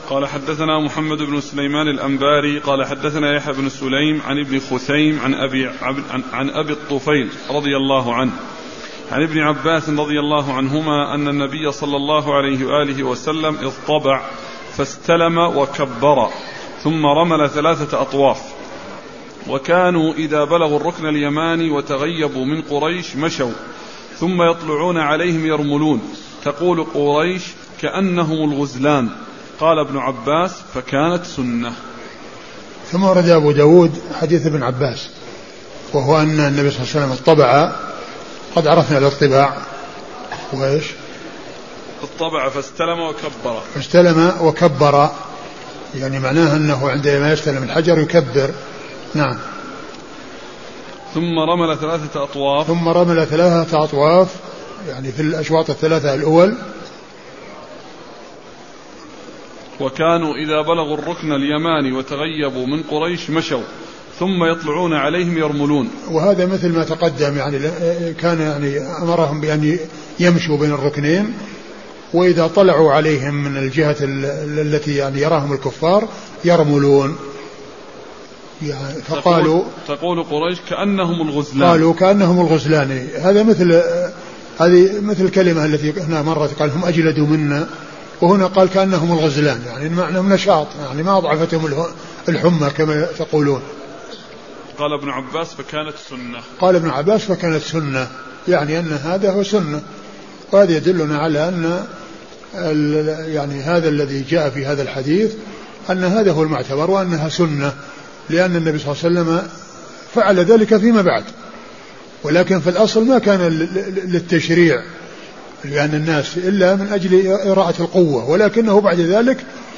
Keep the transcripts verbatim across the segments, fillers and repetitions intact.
قال حدثنا محمد بن سليمان الأنباري قال حدثنا يحيى بن سليم عن ابن خثيم عن أبي, عن, عن أبي الطفيل رضي الله عنه عن ابن عباس رضي الله عنهما أن النبي صلى الله عليه وآله وسلم اضطبع فاستلم وكبر ثم رمل ثلاثة أطواف، وكانوا إذا بلغوا الركن اليماني وتغيبوا من قريش مشوا ثم يطلعون عليهم يرملون، تقول قريش كأنهم الغزلان. قال ابن عباس فكانت سنة. ثم ورد أبو داود حديث ابن عباس وهو أن النبي صلى الله عليه وسلم اطبع، قد عرفنا الاطباع وإيش اطبع فاستلم وكبر فاستلم وكبر، يعني معناه أنه عندما يستلم الحجر يكبر. نعم. ثم رمل ثلاثة أطواف ثم رمل ثلاثة أطواف يعني في الأشواط الثلاثة الأول. وكانوا إذا بلغوا الركن اليماني وتغيبوا من قريش مشوا ثم يطلعون عليهم يرملون. وهذا مثل ما تقدم، يعني كان يعني أمرهم بأن يمشوا بين الركنين، وإذا طلعوا عليهم من الجهة التي يعني يراهم الكفار يرملون. يعني فقالوا تقول قريش كأنهم الغزلان، قالوا كأنهم الغزلان. هذا مثل هذه مثل الكلمة التي هنا مرت قال هم أجلدوا منا، وهنا قال كأنهم الغزلان، يعني معناهم نشاط، يعني ما أضعفتهم الحمى كما تقولون. قال ابن عباس فكانت سنة. قال ابن عباس فكانت سنة، يعني أن هذا هو سنة. وهذا يدلنا على أن يعني هذا الذي جاء في هذا الحديث أن هذا هو المعتبر وأنها سنة، لأن النبي صلى الله عليه وسلم فعل ذلك فيما بعد، ولكن في الأصل ما كان للتشريع لأن الناس إلا من أجل إراءة القوة، ولكنه بعد ذلك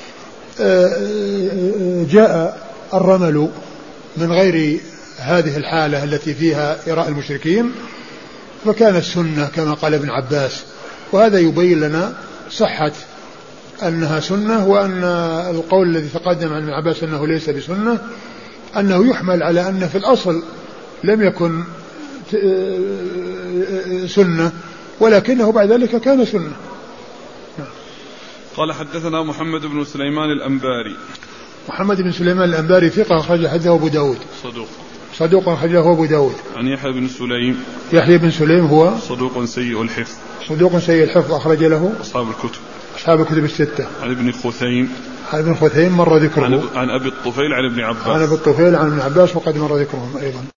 جاء الرمل من غير هذه الحالة التي فيها إراء المشركين، فكانت سنة كما قال ابن عباس. وهذا يبين لنا صحة أنها سنة، وأن القول الذي تقدم عن ابن عباس أنه ليس بسنة أنه يحمل على أن في الأصل لم يكن سنة، ولكنه بعد ذلك كان سنة. قال حدثنا محمد بن سليمان الأنباري. محمد بن سليمان الأنباري ثقة أخرج حديثه أبو داود. صدوق. صدوق أخرجه أبو داود. عن يحيى بن سليم. يحيى بن سليم هو صدوق سيء الحفظ. صدوق سيء الحفظ أخرج له أصحاب الكتب. أصحاب الكتب الستة. عن ابن خثيم. عن ابن خثيم مر ذكره. عن, عن أبي الطفيل عن ابن عباس. عن أبي الطفيل عن ابن عباس وقد مر ذكرهم أيضا.